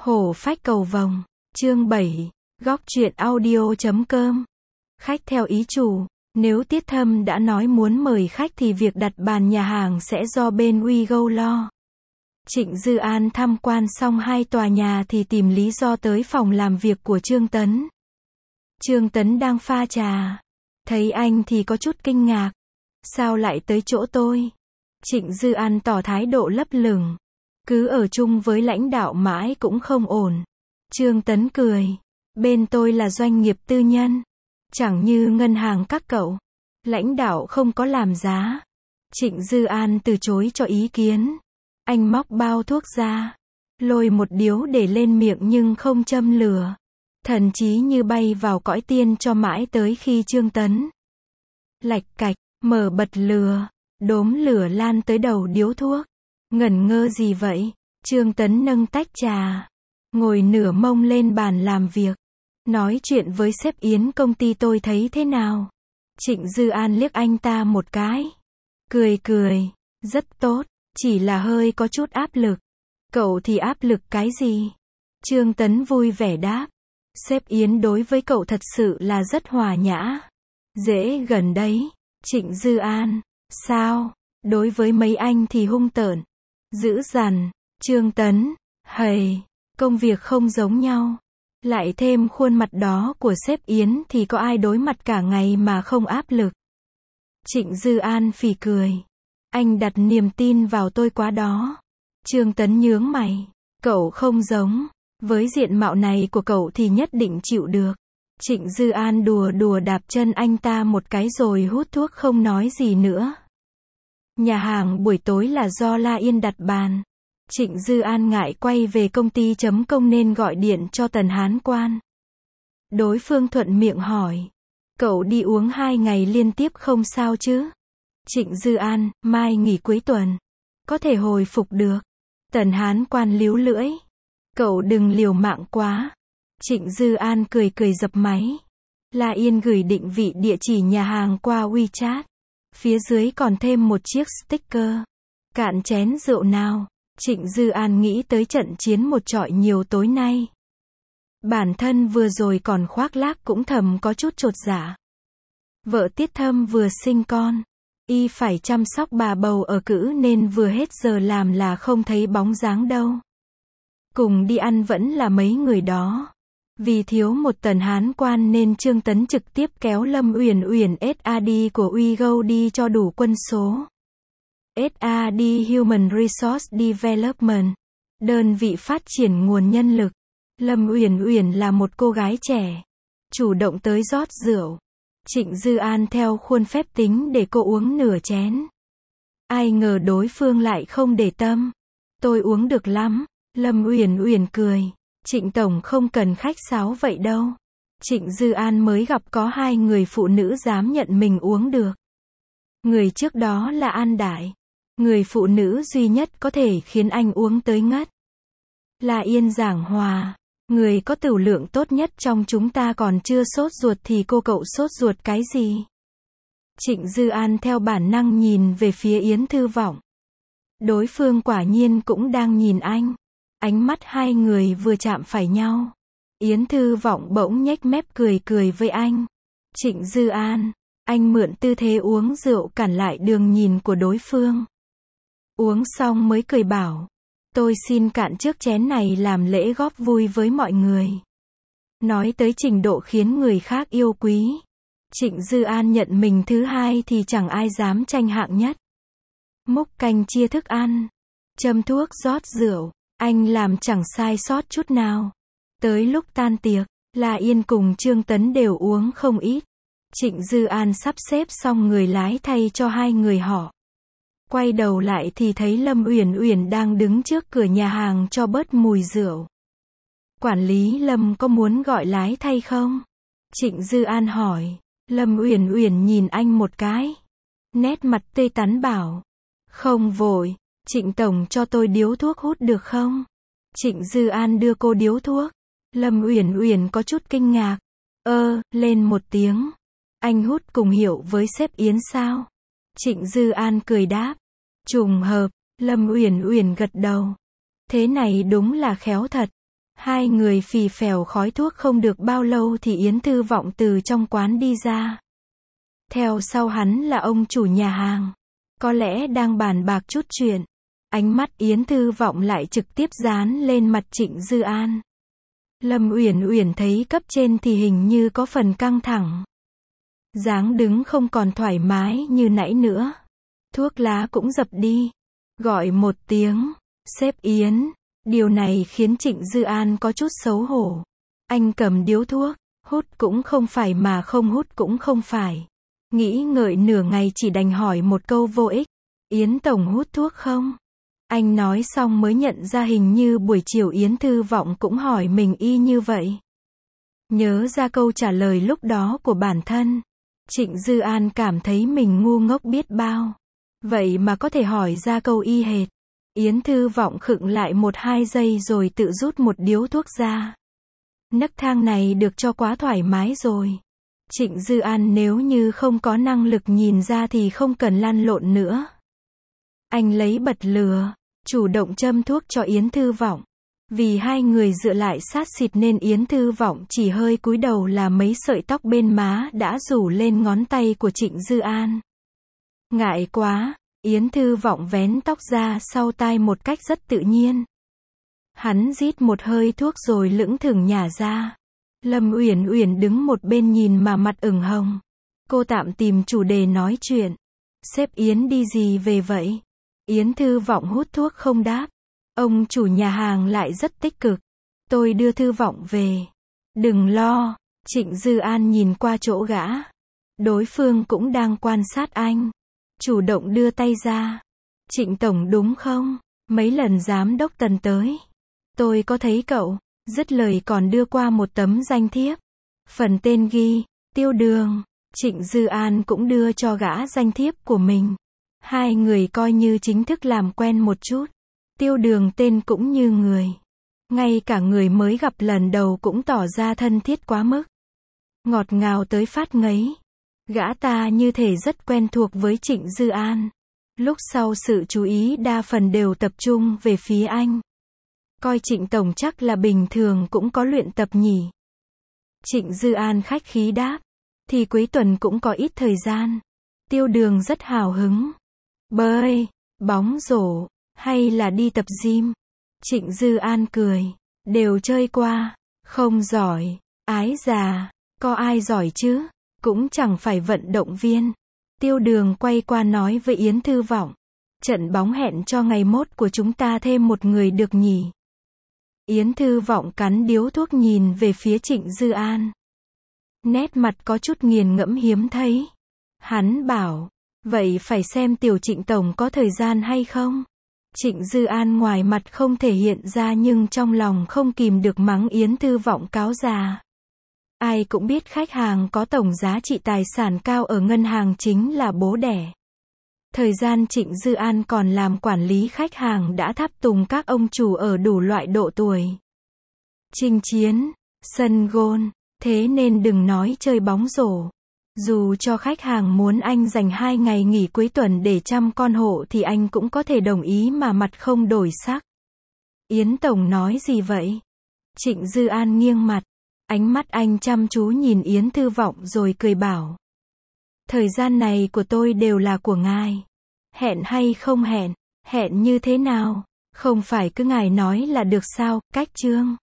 Hổ phách cầu vồng, chương 7, góc truyện audio.com. Khách theo ý chủ, nếu Tiết Thâm đã nói muốn mời khách thì việc đặt bàn nhà hàng sẽ do bên WeGo lo. Trịnh Dư An tham quan xong 2 tòa nhà thì tìm lý do tới phòng làm việc của Trương Tấn. Trương Tấn đang pha trà. Thấy anh thì có chút kinh ngạc. Sao lại tới chỗ tôi? Trịnh Dư An tỏ thái độ lấp lửng. Cứ ở chung với lãnh đạo mãi cũng không ổn. Trương Tấn cười. Bên tôi là doanh nghiệp tư nhân. Chẳng như ngân hàng các cậu. Lãnh đạo không có làm giá. Trịnh Dư An từ chối cho ý kiến. Anh móc bao thuốc ra. Lôi một điếu để lên miệng nhưng không châm lửa. Thần trí như bay vào cõi tiên cho mãi tới khi Trương Tấn lạch cạch, mở bật lửa. Đốm lửa lan tới đầu điếu thuốc. Ngẩn ngơ gì vậy? Trương Tấn nâng tách trà. Ngồi nửa mông lên bàn làm việc. Nói chuyện với sếp Yến công ty tôi thấy thế nào? Trịnh Dư An liếc anh ta một cái. Cười cười. Rất tốt. Chỉ là hơi có chút áp lực. Cậu thì áp lực cái gì? Trương Tấn vui vẻ đáp. Sếp Yến đối với cậu thật sự là rất hòa nhã. Dễ gần đấy. Trịnh Dư An. Sao? Đối với mấy anh thì hung tợn. Dữ dằn. Trương Tấn. Hầy. Công việc không giống nhau. Lại thêm khuôn mặt đó của sếp Yến thì có ai đối mặt cả ngày mà không áp lực. Trịnh Dư An phì cười. Anh đặt niềm tin vào tôi quá đó. Trương Tấn nhướng mày. Cậu không giống. Với diện mạo này của cậu thì nhất định chịu được. Trịnh Dư An đùa đùa đạp chân anh ta một cái rồi hút thuốc không nói gì nữa. Nhà hàng buổi tối là do La Yên đặt bàn. Trịnh Dư An ngại quay về công ty chấm công nên gọi điện cho Tần Hán Quan. Đối phương thuận miệng hỏi. Cậu đi uống 2 ngày liên tiếp không sao chứ? Trịnh Dư An, mai nghỉ cuối tuần. Có thể hồi phục được. Tần Hán Quan líu lưỡi. Cậu đừng liều mạng quá. Trịnh Dư An cười cười dập máy. La Yên gửi định vị địa chỉ nhà hàng qua WeChat. Phía dưới còn thêm một chiếc sticker. Cạn chén rượu nào. Trịnh Dư An nghĩ tới trận chiến một trọi nhiều tối nay. Bản thân vừa rồi còn khoác lác cũng thầm có chút chột dạ. Vợ Tiết Thâm vừa sinh con. Y phải chăm sóc bà bầu ở cữ nên vừa hết giờ làm là không thấy bóng dáng đâu. Cùng đi ăn vẫn là mấy người đó. Vì thiếu một Tần Hán Quan nên Trương Tấn trực tiếp kéo Lâm Uyển Uyển SAD của WeGo đi cho đủ quân số. SAD Human Resource Development, đơn vị phát triển nguồn nhân lực. Lâm Uyển Uyển là một cô gái trẻ, chủ động tới rót rượu. Trịnh Dư An theo khuôn phép tính để cô uống nửa chén. Ai ngờ đối phương lại không để tâm. Tôi uống được lắm. Lâm Uyển Uyển cười. Trịnh tổng không cần khách sáo vậy đâu. Trịnh Dư An mới gặp có 2 người phụ nữ dám nhận mình uống được. Người trước đó là An Đại. Người phụ nữ duy nhất có thể khiến anh uống tới ngất. Là Yên giảng hòa. Người có tửu lượng tốt nhất trong chúng ta còn chưa sốt ruột thì cô cậu sốt ruột cái gì? Trịnh Dư An theo bản năng nhìn về phía Yến Thư Vọng. Đối phương quả nhiên cũng đang nhìn anh. Ánh mắt 2 người vừa chạm phải nhau. Yến Thư Vọng bỗng nhếch mép cười cười với anh. Trịnh Dư An. Anh mượn tư thế uống rượu cản lại đường nhìn của đối phương. Uống xong mới cười bảo. Tôi xin cạn trước chén này làm lễ góp vui với mọi người. Nói tới trình độ khiến người khác yêu quý. Trịnh Dư An nhận mình thứ 2 thì chẳng ai dám tranh hạng nhất. Múc canh chia thức ăn. Châm thuốc rót rượu. Anh làm chẳng sai sót chút nào. Tới lúc tan tiệc, La Yên cùng Trương Tấn đều uống không ít. Trịnh Dư An sắp xếp xong người lái thay cho 2 người họ. Quay đầu lại thì thấy Lâm Uyển Uyển đang đứng trước cửa nhà hàng cho bớt mùi rượu. Quản lý Lâm có muốn gọi lái thay không? Trịnh Dư An hỏi. Lâm Uyển Uyển nhìn anh một cái. Nét mặt tươi tắn bảo. Không vội. Trịnh tổng cho tôi điếu thuốc hút được không? Trịnh Dư An đưa cô điếu thuốc. Lâm Uyển Uyển có chút kinh ngạc. Lên một tiếng. Anh hút cùng hiệu với sếp Yến sao? Trịnh Dư An cười đáp. Trùng hợp. Lâm Uyển Uyển gật đầu. Thế này đúng là khéo thật. Hai người phì phèo khói thuốc không được bao lâu thì Yến Thư Vọng từ trong quán đi ra. Theo sau hắn là ông chủ nhà hàng. Có lẽ đang bàn bạc chút chuyện. Ánh mắt Yến Thư Vọng lại trực tiếp dán lên mặt Trịnh Dư An. Lâm Uyển Uyển thấy cấp trên thì hình như có phần căng thẳng. Dáng đứng không còn thoải mái như nãy nữa. Thuốc lá cũng dập đi. Gọi một tiếng, sếp Yến. Điều này khiến Trịnh Dư An có chút xấu hổ. Anh cầm điếu thuốc, hút cũng không phải mà không hút cũng không phải. Nghĩ ngợi nửa ngày chỉ đành hỏi một câu vô ích. Yến tổng hút thuốc không? Anh nói xong mới nhận ra hình như buổi chiều Yến Thư Vọng cũng hỏi mình y như vậy. Nhớ ra câu trả lời lúc đó của bản thân. Trịnh Dư An cảm thấy mình ngu ngốc biết bao. Vậy mà có thể hỏi ra câu y hệt. Yến Thư Vọng khựng lại 1-2 giây rồi tự rút một điếu thuốc ra. Nấc thang này được cho quá thoải mái rồi. Trịnh Dư An nếu như không có năng lực nhìn ra thì không cần lăn lộn nữa. Anh lấy bật lửa, chủ động châm thuốc cho Yến Thư Vọng. Vì hai người dựa lại sát xịt nên Yến Thư Vọng chỉ hơi cúi đầu là mấy sợi tóc bên má đã rủ lên ngón tay của Trịnh Dư An. Ngại quá, Yến Thư Vọng vén tóc ra sau tai một cách rất tự nhiên. Hắn rít một hơi thuốc rồi lững thững nhả ra. Lâm Uyển Uyển đứng một bên nhìn mà mặt ửng hồng. Cô tạm tìm chủ đề nói chuyện. Sếp Yến đi gì về vậy? Yến Thư Vọng hút thuốc không đáp. Ông chủ nhà hàng lại rất tích cực. Tôi đưa Thư Vọng về. Đừng lo. Trịnh Dư An nhìn qua chỗ gã. Đối phương cũng đang quan sát anh. Chủ động đưa tay ra. Trịnh tổng đúng không? Mấy lần giám đốc Tần tới. Tôi có thấy cậu. Dứt lời còn đưa qua một tấm danh thiếp. Phần tên ghi, Tiêu Đường. Trịnh Dư An cũng đưa cho gã danh thiếp của mình. Hai người coi như chính thức làm quen một chút. Tiêu Đường tên cũng như người. Ngay cả người mới gặp lần đầu cũng tỏ ra thân thiết quá mức. Ngọt ngào tới phát ngấy. Gã ta như thể rất quen thuộc với Trịnh Dư An. Lúc sau sự chú ý đa phần đều tập trung về phía anh. Coi Trịnh tổng chắc là bình thường cũng có luyện tập nhỉ. Trịnh Dư An khách khí đáp. Thì cuối tuần cũng có ít thời gian. Tiêu Đường rất hào hứng. Bơi, bóng rổ, hay là đi tập gym? Trịnh Dư An cười. Đều chơi qua. Không giỏi. Ái già. Có ai giỏi chứ? Cũng chẳng phải vận động viên. Tiêu Đường quay qua nói với Yến Thư Vọng. Trận bóng hẹn cho ngày mốt của chúng ta thêm một người được nhỉ? Yến Thư Vọng cắn điếu thuốc nhìn về phía Trịnh Dư An. Nét mặt có chút nghiền ngẫm hiếm thấy. Hắn bảo, vậy phải xem tiểu Trịnh tổng có thời gian hay không? Trịnh Dư An ngoài mặt không thể hiện ra nhưng trong lòng không kìm được mắng Yến Thư Vọng cáo già. Ai cũng biết khách hàng có tổng giá trị tài sản cao ở ngân hàng chính là bố đẻ. Thời gian Trịnh Dư An còn làm quản lý khách hàng đã tháp tùng các ông chủ ở đủ loại độ tuổi. Chinh chiến, sân golf, thế nên đừng nói chơi bóng rổ. Dù cho khách hàng muốn anh dành 2 ngày nghỉ cuối tuần để chăm con hộ thì anh cũng có thể đồng ý mà mặt không đổi sắc. Yến tổng nói gì vậy? Trịnh Dư An nghiêng mặt. Ánh mắt anh chăm chú nhìn Yến Thư Vọng rồi cười bảo. Thời gian này của tôi đều là của ngài. Hẹn hay không hẹn? Hẹn như thế nào? Không phải cứ ngài nói là được sao? Cách chương.